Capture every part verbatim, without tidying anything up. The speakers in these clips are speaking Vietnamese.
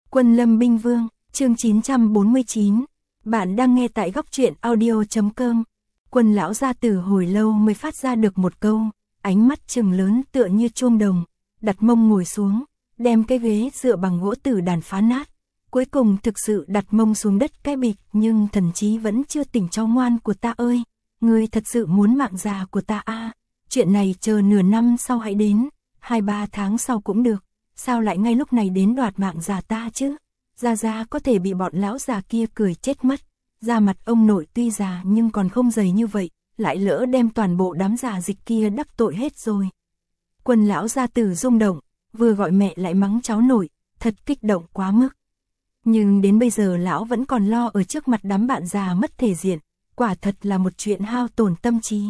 Quân Lâm Binh Vương, chương chín trăm bốn mươi chín. Bạn đang nghe tại góc truyện audio chấm com. Quân lão gia tử hồi lâu mới phát ra được một câu, ánh mắt trừng lớn tựa như chuông đồng, đặt mông ngồi xuống, đem cái ghế dựa bằng gỗ tử đàn phá nát. Cuối cùng thực sự đặt mông xuống đất cái bịch, nhưng thần trí vẫn chưa tỉnh. Cháu ngoan của ta ơi, ngươi thật sự muốn mạng già của ta à? Chuyện này chờ nửa năm sau hãy đến, hai ba tháng sau cũng được, sao lại ngay lúc này đến đoạt mạng già ta chứ? Gia Gia có thể bị bọn lão già kia cười chết mất. Da mặt ông nội tuy già nhưng còn không dày như vậy, lại lỡ đem toàn bộ đám già dịch kia đắc tội hết rồi. Quân lão gia tử rung động, vừa gọi mẹ lại mắng cháu nội, thật kích động quá mức. Nhưng đến bây giờ lão vẫn còn lo ở trước mặt đám bạn già mất thể diện, quả thật là một chuyện hao tổn tâm trí.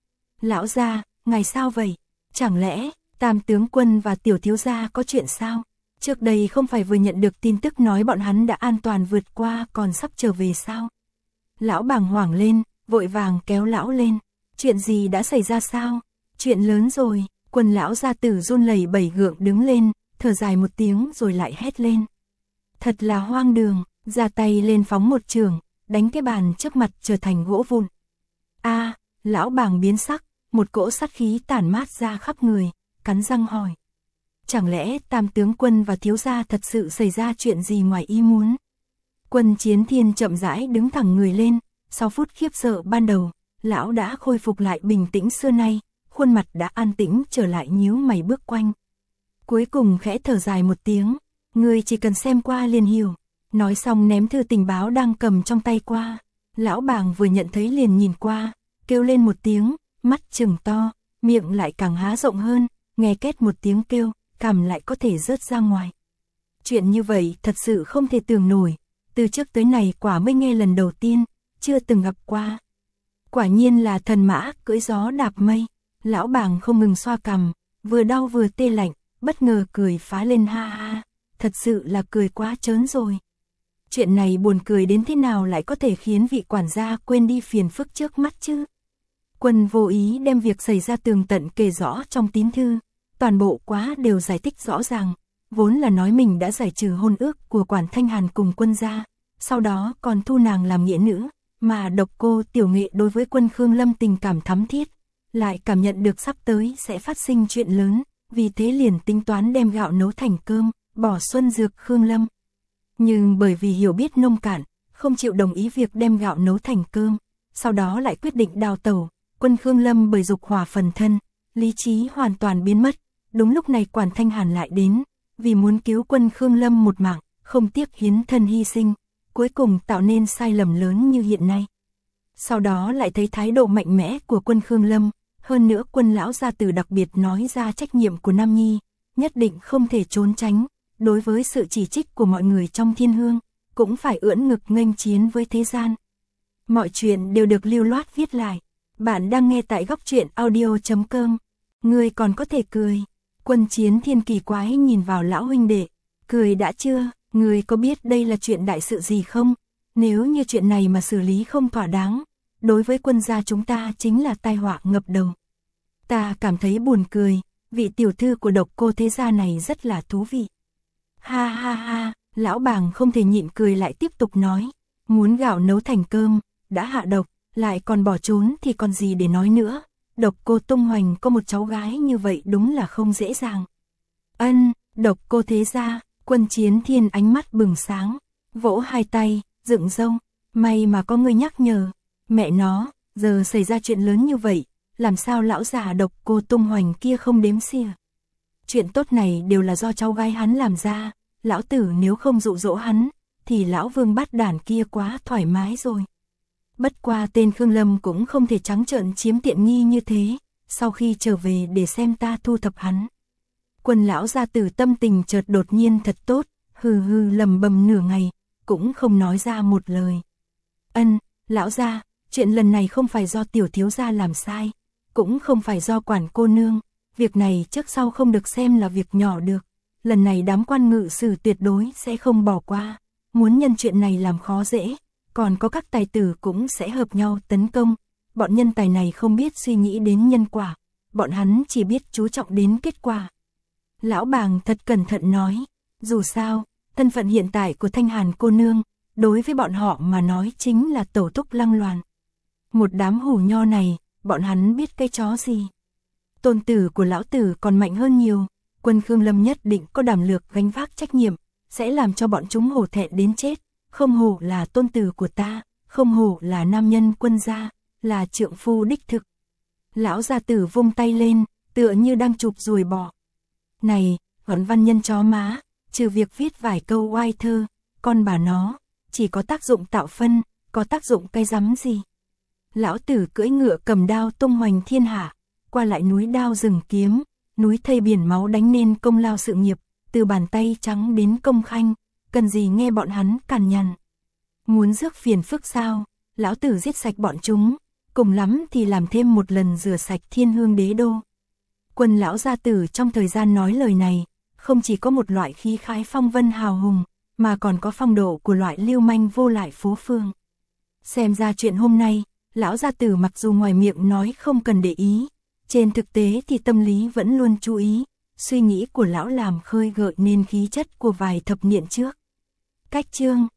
Lão gia, ngài sao vậy? Chẳng lẽ Tam tướng quân và tiểu thiếu gia có chuyện sao? Trước đây không phải vừa nhận được tin tức nói bọn hắn đã an toàn vượt qua còn sắp trở về sao? Lão bàng hoàng lên, vội vàng kéo lão lên. Chuyện gì đã xảy ra sao? Chuyện lớn rồi. Quân lão gia tử run lẩy bẩy gượng đứng lên, thở dài một tiếng rồi lại hét lên. Thật là hoang đường, ra tay lên phóng một trường, đánh cái bàn trước mặt trở thành gỗ vụn. A, lão bàng biến sắc, một cỗ sát khí tản mát ra khắp người, cắn răng hỏi. Chẳng lẽ Tam tướng quân và thiếu gia thật sự xảy ra chuyện gì ngoài ý muốn? Quân Chiến Thiên chậm rãi đứng thẳng người lên, sau phút khiếp sợ ban đầu, lão đã khôi phục lại bình tĩnh xưa nay, khuôn mặt đã an tĩnh trở lại, nhíu mày bước quanh. Cuối cùng khẽ thở dài một tiếng, người chỉ cần xem qua liền hiểu. Nói xong ném thư tình báo đang cầm trong tay qua. Lão bàng vừa nhận thấy liền nhìn qua, kêu lên một tiếng, mắt trừng to, miệng lại càng há rộng hơn, nghe két một tiếng kêu, cằm lại có thể rớt ra ngoài. Chuyện như vậy thật sự không thể tưởng nổi, từ trước tới này quả mới nghe lần đầu tiên, chưa từng gặp qua. Quả nhiên là thần mã cưỡi gió đạp mây. Lão bàng không ngừng xoa cằm, vừa đau vừa tê lạnh, bất ngờ cười phá lên ha ha, thật sự là cười quá trớn rồi. Chuyện này buồn cười đến thế nào lại có thể khiến vị quản gia quên đi phiền phức trước mắt chứ? Quân vô ý đem việc xảy ra tường tận kể rõ trong tín thư, toàn bộ quá đều giải thích rõ ràng, vốn là nói mình đã giải trừ hôn ước của Quản Thanh Hàn cùng quân gia, sau đó còn thu nàng làm nghĩa nữ, mà độc cô Tiểu Nghệ đối với quân Khương Lâm tình cảm thắm thiết, lại cảm nhận được sắp tới sẽ phát sinh chuyện lớn, vì thế liền tính toán đem gạo nấu thành cơm, bỏ xuân dược Khương Lâm. Nhưng bởi vì hiểu biết nông cạn, không chịu đồng ý việc đem gạo nấu thành cơm, sau đó lại quyết định đào tẩu. Quân Khương Lâm bởi dục hỏa phần thân, lý trí hoàn toàn biến mất. Đúng lúc này Quản Thanh Hàn lại đến, vì muốn cứu quân Khương Lâm một mạng, không tiếc hiến thân hy sinh, cuối cùng tạo nên sai lầm lớn như hiện nay. Sau đó lại thấy thái độ mạnh mẽ của quân Khương Lâm, hơn nữa quân lão gia tử đặc biệt nói ra trách nhiệm của Nam Nhi, nhất định không thể trốn tránh, đối với sự chỉ trích của mọi người trong thiên hương, cũng phải ưỡn ngực nghênh chiến với thế gian. Mọi chuyện đều được lưu loát viết lại. Bạn đang nghe tại góc truyện audio chấm com. Ngươi còn có thể cười. Quân Chiến Thiên kỳ quái nhìn vào lão huynh đệ. Cười đã chưa? Ngươi có biết đây là chuyện đại sự gì không? Nếu như chuyện này mà xử lý không thỏa đáng, đối với quân gia chúng ta chính là tai họa ngập đầu. Ta cảm thấy buồn cười, vị tiểu thư của độc cô thế gia này rất là thú vị. Ha ha ha, lão bàng không thể nhịn cười lại tiếp tục nói. Muốn gạo nấu thành cơm, đã hạ độc, lại còn bỏ trốn thì còn gì để nói nữa. Độc cô tung hoành có một cháu gái như vậy đúng là không dễ dàng. Ân, độc cô thế gia. Quân Chiến Thiên ánh mắt bừng sáng, vỗ hai tay, dựng râu, may mà có người nhắc nhở. Mẹ nó, giờ xảy ra chuyện lớn như vậy, làm sao lão già độc cô tung hoành kia không đếm xỉa. Chuyện tốt này đều là do cháu gái hắn làm ra, lão tử nếu không dụ dỗ hắn, thì lão vương bắt đản kia quá thoải mái rồi. Bất qua tên Khương Lâm cũng không thể trắng trợn chiếm tiện nghi như thế, sau khi trở về để xem ta thu thập hắn. Quân lão gia tử tâm tình chợt đột nhiên thật tốt, hừ hừ lầm bầm nửa ngày, cũng không nói ra một lời. Ân, lão gia, chuyện lần này không phải do tiểu thiếu gia làm sai, cũng không phải do Quản cô nương, việc này trước sau không được xem là việc nhỏ được. Lần này đám quan ngự sử tuyệt đối sẽ không bỏ qua, muốn nhân chuyện này làm khó dễ, còn có các tài tử cũng sẽ hợp nhau tấn công. Bọn nhân tài này không biết suy nghĩ đến nhân quả, bọn hắn chỉ biết chú trọng đến kết quả. Lão bàng thật cẩn thận nói, dù sao, thân phận hiện tại của Thanh Hàn cô nương, đối với bọn họ mà nói chính là tẩu túc lăng loàn. Một đám hủ nho này, bọn hắn biết cái chó gì. Tôn tử của lão tử còn mạnh hơn nhiều, quân Khương Lâm nhất định có đảm lược gánh vác trách nhiệm, sẽ làm cho bọn chúng hổ thẹn đến chết, không hổ là tôn tử của ta, không hổ là nam nhân quân gia, là trượng phu đích thực. Lão gia tử vung tay lên, tựa như đang chụp ruồi bò. Này, gọn văn nhân chó má, trừ việc viết vài câu oai thơ, con bà nó, chỉ có tác dụng tạo phân, có tác dụng cái rắm gì. Lão tử cưỡi ngựa cầm đao tung hoành thiên hạ, qua lại núi đao rừng kiếm, núi thây biển máu đánh nên công lao sự nghiệp, từ bàn tay trắng đến công khanh, cần gì nghe bọn hắn cằn nhằn. Muốn rước phiền phức sao, lão tử giết sạch bọn chúng, cùng lắm thì làm thêm một lần rửa sạch thiên hương đế đô. Quân lão gia tử trong thời gian nói lời này, không chỉ có một loại khí khái phong vân hào hùng, mà còn có phong độ của loại lưu manh vô lại phố phường. Xem ra chuyện hôm nay, lão gia tử mặc dù ngoài miệng nói không cần để ý, trên thực tế thì tâm lý vẫn luôn chú ý, suy nghĩ của lão làm khơi gợi nên khí chất của vài thập niên trước. Cách chương